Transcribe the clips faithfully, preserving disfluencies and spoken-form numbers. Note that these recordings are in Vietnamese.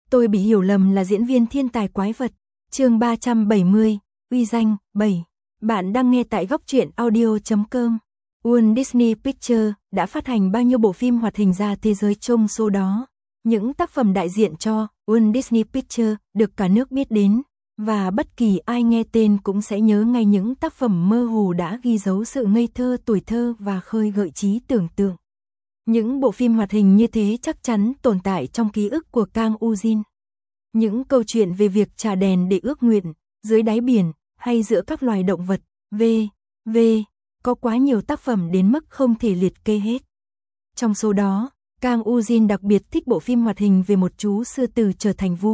Tôi bị hiểu lầm là diễn viên thiên tài quái vật. Chương ba trăm bảy mươi, uy danh, bảy. Bạn đang nghe tại góc truyện audio chấm com. Walt Disney Pictures đã phát hành bao nhiêu bộ phim hoạt hình ra thế giới trong số đó. Những tác phẩm đại diện cho Walt Disney Pictures được cả nước biết đến, và bất kỳ ai nghe tên cũng sẽ nhớ ngay những tác phẩm mơ hồ đã ghi dấu sự ngây thơ tuổi thơ và khơi gợi trí tưởng tượng. Những bộ phim hoạt hình như thế chắc chắn tồn tại trong ký ức của Kang Ujin. Những câu chuyện về việc trả đèn để ước nguyện, dưới đáy biển, hay giữa các loài động vật, vân vân có quá nhiều tác phẩm đến mức không thể liệt kê hết. Trong số đó, Kang Ujin đặc biệt thích bộ phim hoạt hình về một chú sư tử trở thành vua.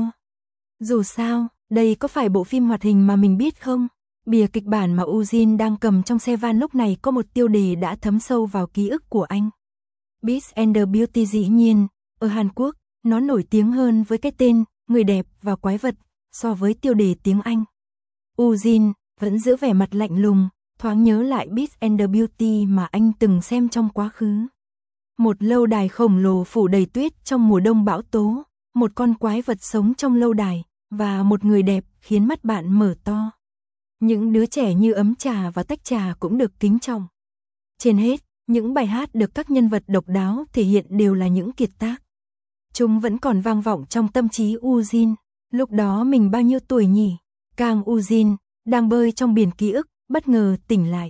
Dù sao, đây có phải bộ phim hoạt hình mà mình biết không? Bìa kịch bản mà Ujin đang cầm trong xe van lúc này có một tiêu đề đã thấm sâu vào ký ức của anh. Beast and the Beauty. Dĩ nhiên, ở Hàn Quốc, nó nổi tiếng hơn với cái tên Người đẹp và quái vật so với tiêu đề tiếng Anh. Ujin vẫn giữ vẻ mặt lạnh lùng, thoáng nhớ lại Beast and the Beauty mà anh từng xem trong quá khứ. Một lâu đài khổng lồ phủ đầy tuyết trong mùa đông bão tố, một con quái vật sống trong lâu đài, và một người đẹp khiến mắt bạn mở to. Những đứa trẻ như ấm trà và tách trà cũng được kính trọng. Trên hết, những bài hát được các nhân vật độc đáo thể hiện đều là những kiệt tác. Chúng vẫn còn vang vọng trong tâm trí Ujin. Lúc đó mình bao nhiêu tuổi nhỉ? Kang Ujin đang bơi trong biển ký ức, bất ngờ tỉnh lại.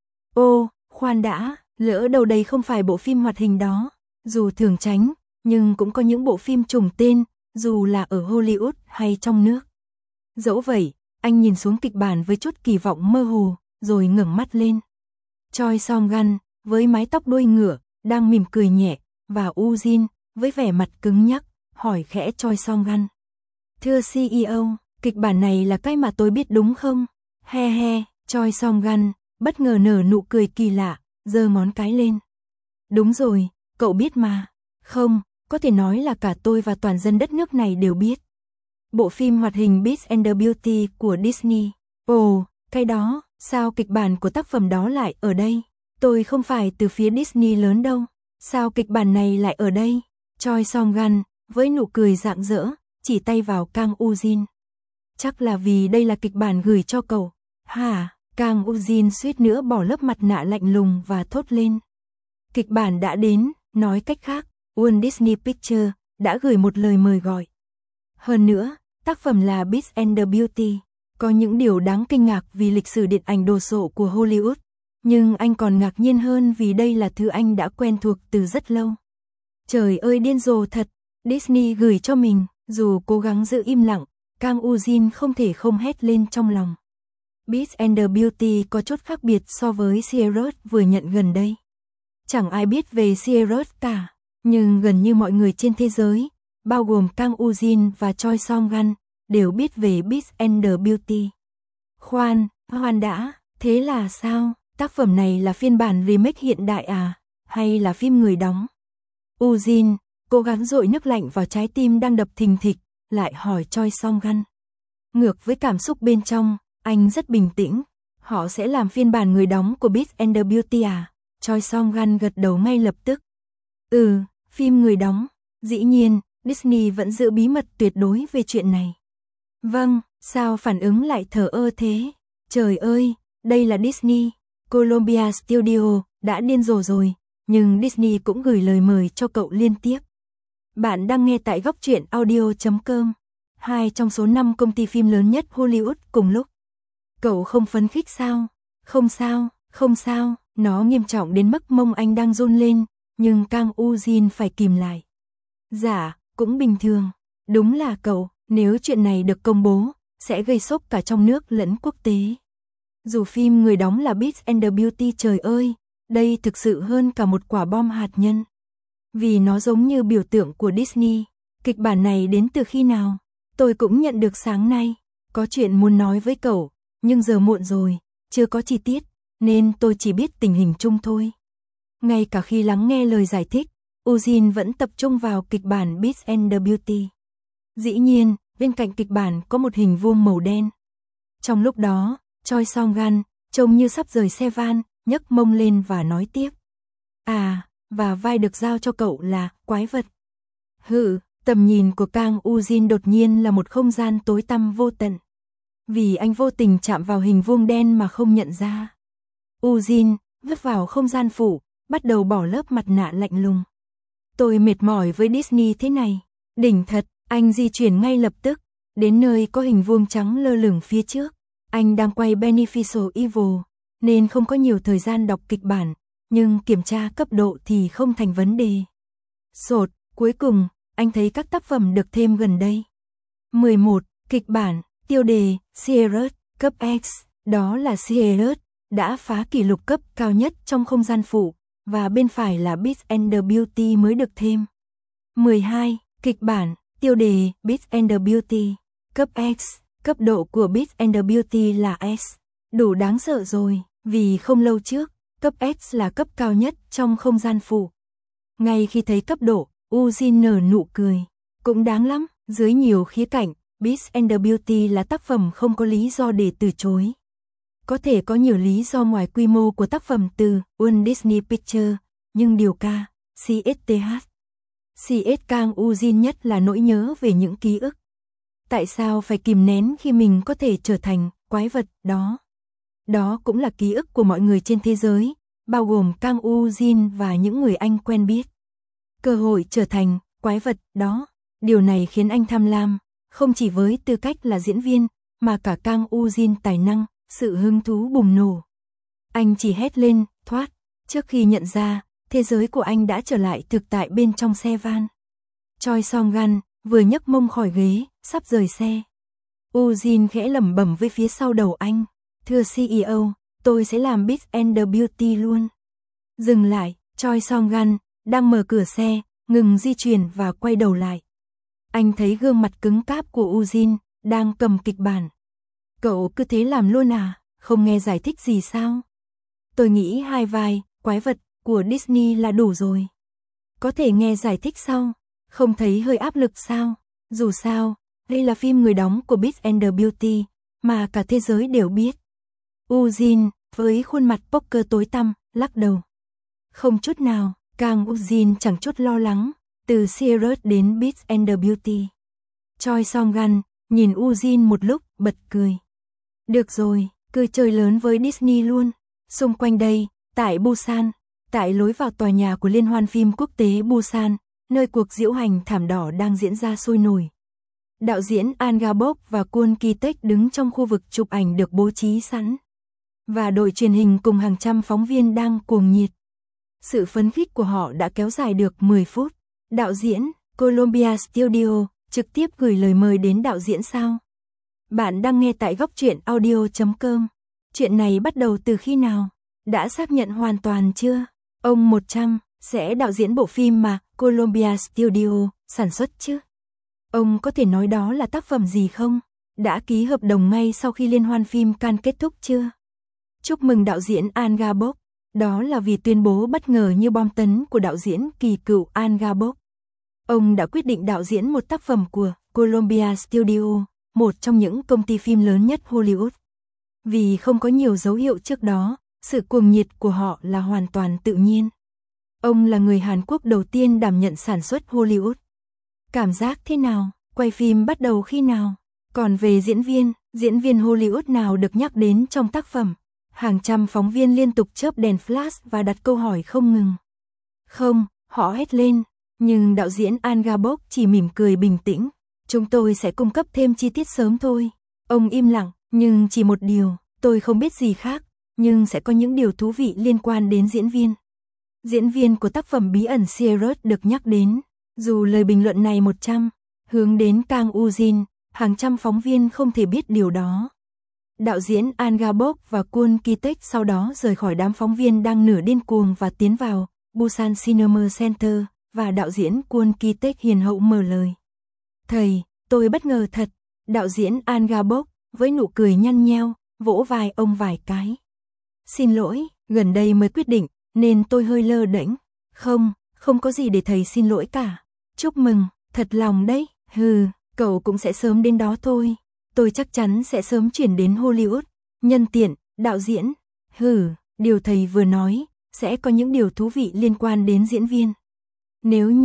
Ô, khoan đã, lỡ đâu đây không phải bộ phim hoạt hình đó. Dù thường tránh, nhưng cũng có những bộ phim trùng tên, dù là ở Hollywood hay trong nước. Dẫu vậy, anh nhìn xuống kịch bản với chút kỳ vọng mơ hồ, rồi ngẩng mắt lên. Choi Song-gun, với mái tóc đuôi ngựa, đang mỉm cười nhẹ, và Ujin, với vẻ mặt cứng nhắc, hỏi khẽ Choi Song-gun. Thưa xê e ô, kịch bản này là cái mà tôi biết đúng không? He he, Choi Song-gun, bất ngờ nở nụ cười kỳ lạ, giơ ngón cái lên. Đúng rồi, cậu biết mà. Không, có thể nói là cả tôi và toàn dân đất nước này đều biết. Bộ phim hoạt hình Beast and the Beauty của Disney. Ồ, cái đó, sao kịch bản của tác phẩm đó lại ở đây? Tôi không phải từ phía Disney lớn đâu. Sao kịch bản này lại ở đây? Choi Song-gun, với nụ cười rạng rỡ, chỉ tay vào Kang Ujin. Chắc là vì đây là kịch bản gửi cho cậu. Hả? Kang Ujin suýt nữa bỏ lớp mặt nạ lạnh lùng và thốt lên. Kịch bản đã đến, nói cách khác, Walt Disney Pictures đã gửi một lời mời gọi. Hơn nữa, tác phẩm là Beast and the Beauty. Có những điều đáng kinh ngạc vì lịch sử điện ảnh đồ sộ của Hollywood. Nhưng anh còn ngạc nhiên hơn vì đây là thứ anh đã quen thuộc từ rất lâu. Trời ơi điên rồ thật, Disney gửi cho mình, dù cố gắng giữ im lặng, Kang Ujin không thể không hét lên trong lòng. Beast and the Beauty có chút khác biệt so với Sierra vừa nhận gần đây. Chẳng ai biết về Sierra cả, nhưng gần như mọi người trên thế giới, bao gồm Kang Ujin và Choi Song-gun, đều biết về Beast and the Beauty. Khoan, khoan đã, thế là sao? Tác phẩm này là phiên bản remake hiện đại à? Hay là phim người đóng? Ujin cố gắng dội nước lạnh vào trái tim đang đập thình thịch, lại hỏi Choi Song-gun. Ngược với cảm xúc bên trong, anh rất bình tĩnh. Họ sẽ làm phiên bản người đóng của Beast and the Beauty à? Choi Song-gun gật đầu ngay lập tức. Ừ, phim người đóng. Dĩ nhiên, Disney vẫn giữ bí mật tuyệt đối về chuyện này. Vâng, sao phản ứng lại thờ ơ thế? Trời ơi, đây là Disney. Columbia Studio đã điên rồ rồi, nhưng Disney cũng gửi lời mời cho cậu liên tiếp. Bạn đang nghe tại góc truyện audio chấm com, hai trong số năm công ty phim lớn nhất Hollywood cùng lúc. Cậu không phấn khích sao? Không sao, không sao, nó nghiêm trọng đến mức mông anh đang run lên, nhưng Kang Ujin phải kìm lại. Dạ, cũng bình thường, đúng là cậu, nếu chuyện này được công bố, sẽ gây sốc cả trong nước lẫn quốc tế. Dù phim người đóng là Beast and the Beauty, trời ơi, đây thực sự hơn cả một quả bom hạt nhân. Vì nó giống như biểu tượng của Disney. Kịch bản này đến từ khi nào? Tôi cũng nhận được sáng nay. Có chuyện muốn nói với cậu, nhưng giờ muộn rồi, chưa có chi tiết, nên tôi chỉ biết tình hình chung thôi. Ngay cả khi lắng nghe lời giải thích, Ujin vẫn tập trung vào kịch bản Beast and the Beauty. Dĩ nhiên, bên cạnh kịch bản có một hình vuông màu đen. Trong lúc đó, Choi Song-gun trông như sắp rời xe van, nhấc mông lên và nói tiếp. À, và vai được giao cho cậu là quái vật. Hừ, Tầm nhìn của Kang Woo-jin đột nhiên là một không gian tối tăm vô tận. Vì anh vô tình chạm vào hình vuông đen mà không nhận ra. Woo-jin vứt vào không gian phủ, bắt đầu bỏ lớp mặt nạ lạnh lùng. Tôi mệt mỏi với Disney thế này. Đỉnh thật, anh di chuyển ngay lập tức, đến nơi có hình vuông trắng lơ lửng phía trước. Anh đang quay Beneficial Evil, nên không có nhiều thời gian đọc kịch bản, nhưng kiểm tra cấp độ thì không thành vấn đề. Sột, cuối cùng, anh thấy các tác phẩm được thêm gần đây. mười một. Kịch bản, tiêu đề, Sirius, cấp X, đó là Sirius, đã phá kỷ lục cấp cao nhất trong không gian phụ, và bên phải là Beast and the Beauty mới được thêm. mười hai. Kịch bản, tiêu đề, Beast and the Beauty, cấp X, cấp độ của Beast and the Beauty là S. Đủ đáng sợ rồi, vì không lâu trước, cấp X là cấp cao nhất trong không gian phụ. Ngay khi thấy cấp độ, Woo-jin nở nụ cười. Cũng đáng lắm, dưới nhiều khía cạnh, Beast and the Beauty là tác phẩm không có lý do để từ chối. Có thể có nhiều lý do ngoài quy mô của tác phẩm từ Walt Disney Pictures, nhưng điều ca, xê ét tê hát. xê ét Kang Woo-jin nhất là nỗi nhớ về những ký ức. Tại sao phải kìm nén khi mình có thể trở thành quái vật đó? Đó cũng là ký ức của mọi người trên thế giới, bao gồm Kang Woo-jin và những người anh quen biết. Cơ hội trở thành quái vật đó, điều này khiến anh tham lam, không chỉ với tư cách là diễn viên, mà cả Kang Woo-jin tài năng, sự hứng thú bùng nổ. Anh chỉ hét lên, thoát, trước khi nhận ra, thế giới của anh đã trở lại thực tại bên trong xe van. Choi Song-gun vừa nhấc mông khỏi ghế, sắp rời xe. Woo-jin khẽ lẩm bẩm với phía sau đầu anh, thưa xê e ô, tôi sẽ làm Beast and the Beauty luôn. Dừng lại, Choi Song-gun đang mở cửa xe, ngừng di chuyển và quay đầu lại. Anh thấy gương mặt cứng cáp của Woo-jin, đang cầm kịch bản. Cậu cứ thế làm luôn à, không nghe giải thích gì sao? Tôi nghĩ hai vai, quái vật, của Disney là đủ rồi. Có thể nghe giải thích sau, không thấy hơi áp lực sao? Dù sao, đây là phim người đóng của Beast and the Beauty, mà cả thế giới đều biết. Woo-jin, với khuôn mặt poker tối tăm, lắc đầu. Không chút nào, Kang Woo-jin chẳng chút lo lắng, từ Sirius đến Beast and the Beauty. Choi Song-gun nhìn Woo-jin một lúc, bật cười. Được rồi, cứ chơi lớn với Disney luôn. Xung quanh đây, tại Busan, tại lối vào tòa nhà của Liên hoan phim quốc tế Busan, nơi cuộc diễu hành thảm đỏ đang diễn ra sôi nổi. Đạo diễn An Ga-bok và Kwon Ki-taek đứng trong khu vực chụp ảnh được bố trí sẵn. Và đội truyền hình cùng hàng trăm phóng viên đang cuồng nhiệt. Sự phấn khích của họ đã kéo dài được mười phút. Đạo diễn, Columbia Studio, trực tiếp gửi lời mời đến đạo diễn sao? Bạn đang nghe tại góc truyện audio chấm com. Chuyện này bắt đầu từ khi nào? Đã xác nhận hoàn toàn chưa? Ông một trăm sẽ đạo diễn bộ phim mà Columbia Studio sản xuất chứ? Ông có thể nói đó là tác phẩm gì không? Đã ký hợp đồng ngay sau khi liên hoan phim Cannes kết thúc chưa? Chúc mừng đạo diễn An Ga-bok. Đó là vì tuyên bố bất ngờ như bom tấn của đạo diễn kỳ cựu An Ga-bok. Ông đã quyết định đạo diễn một tác phẩm của Columbia Studio, một trong những công ty phim lớn nhất Hollywood. Vì không có nhiều dấu hiệu trước đó, sự cuồng nhiệt của họ là hoàn toàn tự nhiên. Ông là người Hàn Quốc đầu tiên đảm nhận sản xuất Hollywood. Cảm giác thế nào? Quay phim bắt đầu khi nào? Còn về diễn viên, diễn viên Hollywood nào được nhắc đến trong tác phẩm? Hàng trăm phóng viên liên tục chớp đèn flash và đặt câu hỏi không ngừng. Không, họ hét lên, nhưng đạo diễn An Ga-bok chỉ mỉm cười bình tĩnh. Chúng tôi sẽ cung cấp thêm chi tiết sớm thôi. Ông im lặng, nhưng chỉ một điều, tôi không biết gì khác, nhưng sẽ có những điều thú vị liên quan đến diễn viên. Diễn viên của tác phẩm bí ẩn Sirius được nhắc đến, dù lời bình luận này một trăm, hướng đến Kang Woo-jin, hàng trăm phóng viên không thể biết điều đó. Đạo diễn An Ga-bok và Kwon Ki-taek sau đó rời khỏi đám phóng viên đang nửa điên cuồng và tiến vào Busan Cinema Center, và đạo diễn Kwon Ki-taek hiền hậu mở lời. Thầy, tôi bất ngờ thật. Đạo diễn An Ga-bok, với nụ cười nhăn nheo, vỗ vai ông vài cái. Xin lỗi, gần đây mới quyết định, nên tôi hơi lơ đễnh. Không, không có gì để thầy xin lỗi cả. Chúc mừng, thật lòng đấy. Hừ, cậu cũng sẽ sớm đến đó thôi. Tôi chắc chắn sẽ sớm chuyển đến Hollywood. Nhân tiện, đạo diễn. Hừ, điều thầy vừa nói, sẽ có những điều thú vị liên quan đến diễn viên. Nếu như,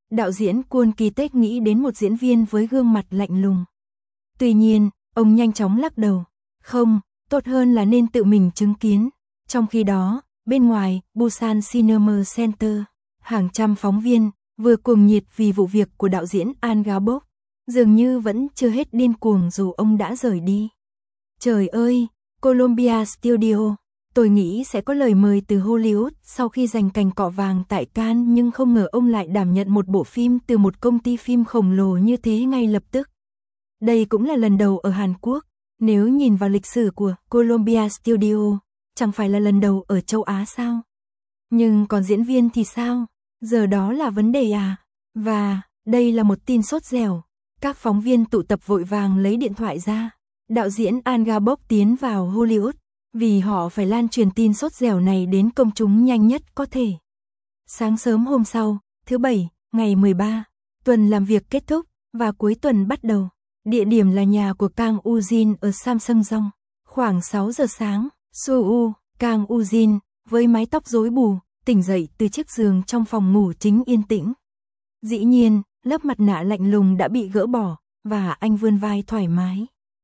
đạo diễn Kwon Ki-taek nghĩ đến một diễn viên với gương mặt lạnh lùng. Tuy nhiên, ông nhanh chóng lắc đầu. Không, tốt hơn là nên tự mình chứng kiến. Trong khi đó, bên ngoài, Busan Cinema Center, hàng trăm phóng viên, vừa cuồng nhiệt vì vụ việc của đạo diễn An Ga-bok, dường như vẫn chưa hết điên cuồng dù ông đã rời đi. Trời ơi, Columbia Studio, tôi nghĩ sẽ có lời mời từ Hollywood sau khi giành cành cọ vàng tại Cannes, nhưng không ngờ ông lại đảm nhận một bộ phim từ một công ty phim khổng lồ như thế ngay lập tức. Đây cũng là lần đầu ở Hàn Quốc, nếu nhìn vào lịch sử của Columbia Studio, chẳng phải là lần đầu ở châu Á sao? Nhưng còn diễn viên thì sao? Giờ đó là vấn đề à? Và, đây là một tin sốt dẻo. Các phóng viên tụ tập vội vàng lấy điện thoại ra. Đạo diễn An Ga-bok tiến vào Hollywood, vì họ phải lan truyền tin sốt dẻo này đến công chúng nhanh nhất có thể. Sáng sớm hôm sau, thứ Bảy, ngày mười ba, tuần làm việc kết thúc, và cuối tuần bắt đầu. Địa điểm là nhà của Kang Woo-jin ở Samsung. Khoảng sáu giờ sáng, Soo-woo, Kang Woo-jin, với mái tóc rối bù, tỉnh dậy từ chiếc giường trong phòng ngủ chính yên tĩnh. Dĩ nhiên, lớp mặt nạ lạnh lùng đã bị gỡ bỏ, và anh vươn vai thoải mái.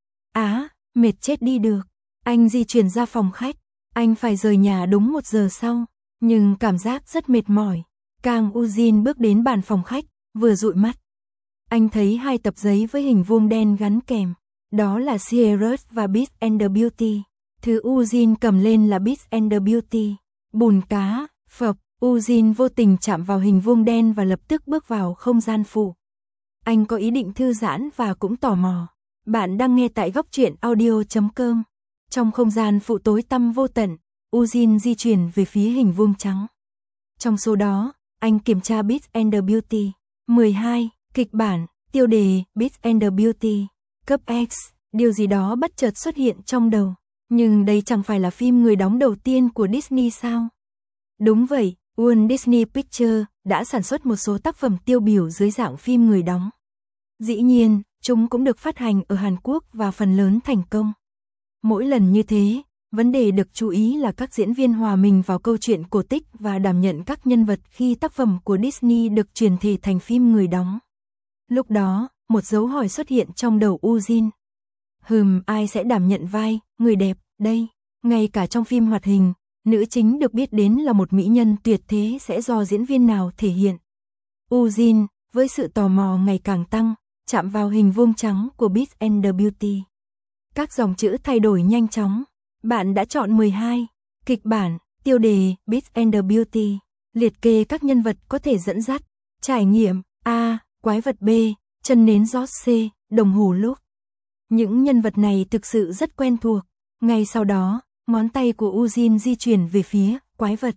Á, mệt chết đi được. Anh di chuyển ra phòng khách. Anh phải rời nhà đúng một giờ sau, nhưng cảm giác rất mệt mỏi. Kang Woo-jin bước đến bàn phòng khách, vừa dụi mắt. Anh thấy hai tập giấy với hình vuông đen gắn kèm. Đó là Sierra và Beast and the Beauty. Thứ Woo-jin cầm lên là Beast and the Beauty. Bùn cá, phập, Woo-jin vô tình chạm vào hình vuông đen và lập tức bước vào không gian phụ. Anh có ý định thư giãn và cũng tò mò. Bạn đang nghe tại góc truyện audio chấm com. Trong không gian phụ tối tăm vô tận, Woo-jin di chuyển về phía hình vuông trắng. Trong số đó, anh kiểm tra Beast and the Beauty. mười hai. Kịch bản, tiêu đề, Beast and the Beauty. Cấp X, điều gì đó bất chợt xuất hiện trong đầu. Nhưng đây chẳng phải là phim người đóng đầu tiên của Disney sao? Đúng vậy, Walt Disney Pictures đã sản xuất một số tác phẩm tiêu biểu dưới dạng phim người đóng. Dĩ nhiên, chúng cũng được phát hành ở Hàn Quốc và phần lớn thành công. Mỗi lần như thế, vấn đề được chú ý là các diễn viên hòa mình vào câu chuyện cổ tích và đảm nhận các nhân vật khi tác phẩm của Disney được truyền thể thành phim người đóng. Lúc đó, một dấu hỏi xuất hiện trong đầu Woo-jin. Hừm, ai sẽ đảm nhận vai người đẹp đây? Ngay cả trong phim hoạt hình, nữ chính được biết đến là một mỹ nhân tuyệt thế sẽ do diễn viên nào thể hiện. Woo-jin, với sự tò mò ngày càng tăng, chạm vào hình vuông trắng của Beast and the Beauty. Các dòng chữ thay đổi nhanh chóng. Bạn đã chọn mười hai. Kịch bản, tiêu đề, Beast and the Beauty. Liệt kê các nhân vật có thể dẫn dắt. Trải nghiệm, A. Quái vật B. Chân nến rót C. Đồng hồ lúc. Những nhân vật này thực sự rất quen thuộc. Ngay sau đó, ngón tay của Woo-jin di chuyển về phía quái vật.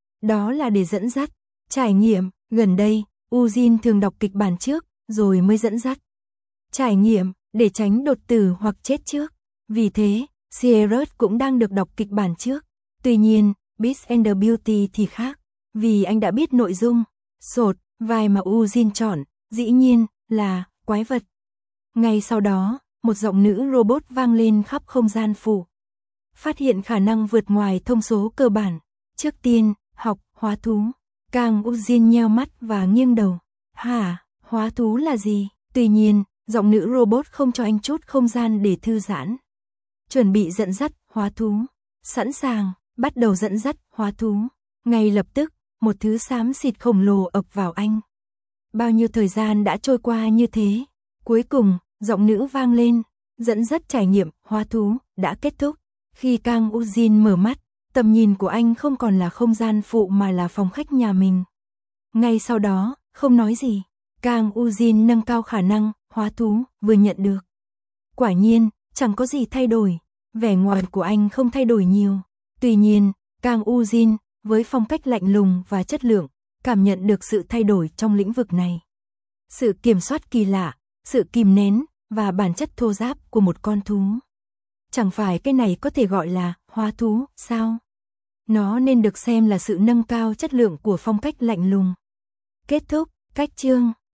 Đó là để dẫn dắt. Trải nghiệm, gần đây, Woo-jin thường đọc kịch bản trước, rồi mới dẫn dắt. Trải nghiệm, để tránh đột tử hoặc chết trước. Vì thế, Sierra cũng đang được đọc kịch bản trước. Tuy nhiên, Beast and the Beauty thì khác. Vì anh đã biết nội dung. Sột, vai mà Woo-jin chọn, dĩ nhiên, là quái vật. Ngay sau đó, một giọng nữ robot vang lên khắp không gian phủ. Phát hiện khả năng vượt ngoài thông số cơ bản. Trước tiên, học, hóa thú. Kang Woo-jin nheo mắt và nghiêng đầu. Hả, hóa thú là gì? Tuy nhiên, giọng nữ robot không cho anh chút không gian để thư giãn. Chuẩn bị dẫn dắt, hóa thú. Sẵn sàng, bắt đầu dẫn dắt, hóa thú. Ngay lập tức, một thứ xám xịt khổng lồ ập vào anh. Bao nhiêu thời gian đã trôi qua như thế. Cuối cùng, giọng nữ vang lên. Dẫn dắt trải nghiệm, hóa thú, đã kết thúc. Khi Kang Woo-jin mở mắt, tầm nhìn của anh không còn là không gian phụ mà là phòng khách nhà mình. Ngay sau đó, không nói gì, Kang Woo-jin nâng cao khả năng, hóa thú, vừa nhận được. Quả nhiên, chẳng có gì thay đổi. Vẻ ngoài của anh không thay đổi nhiều. Tuy nhiên, Kang Woo-jin, với phong cách lạnh lùng và chất lượng, cảm nhận được sự thay đổi trong lĩnh vực này. Sự kiểm soát kỳ lạ, sự kìm nén, và bản chất thô ráp của một con thú. Chẳng phải cái này có thể gọi là hóa thú, sao? Nó nên được xem là sự nâng cao chất lượng của phong cách lạnh lùng. Kết thúc, cách chương.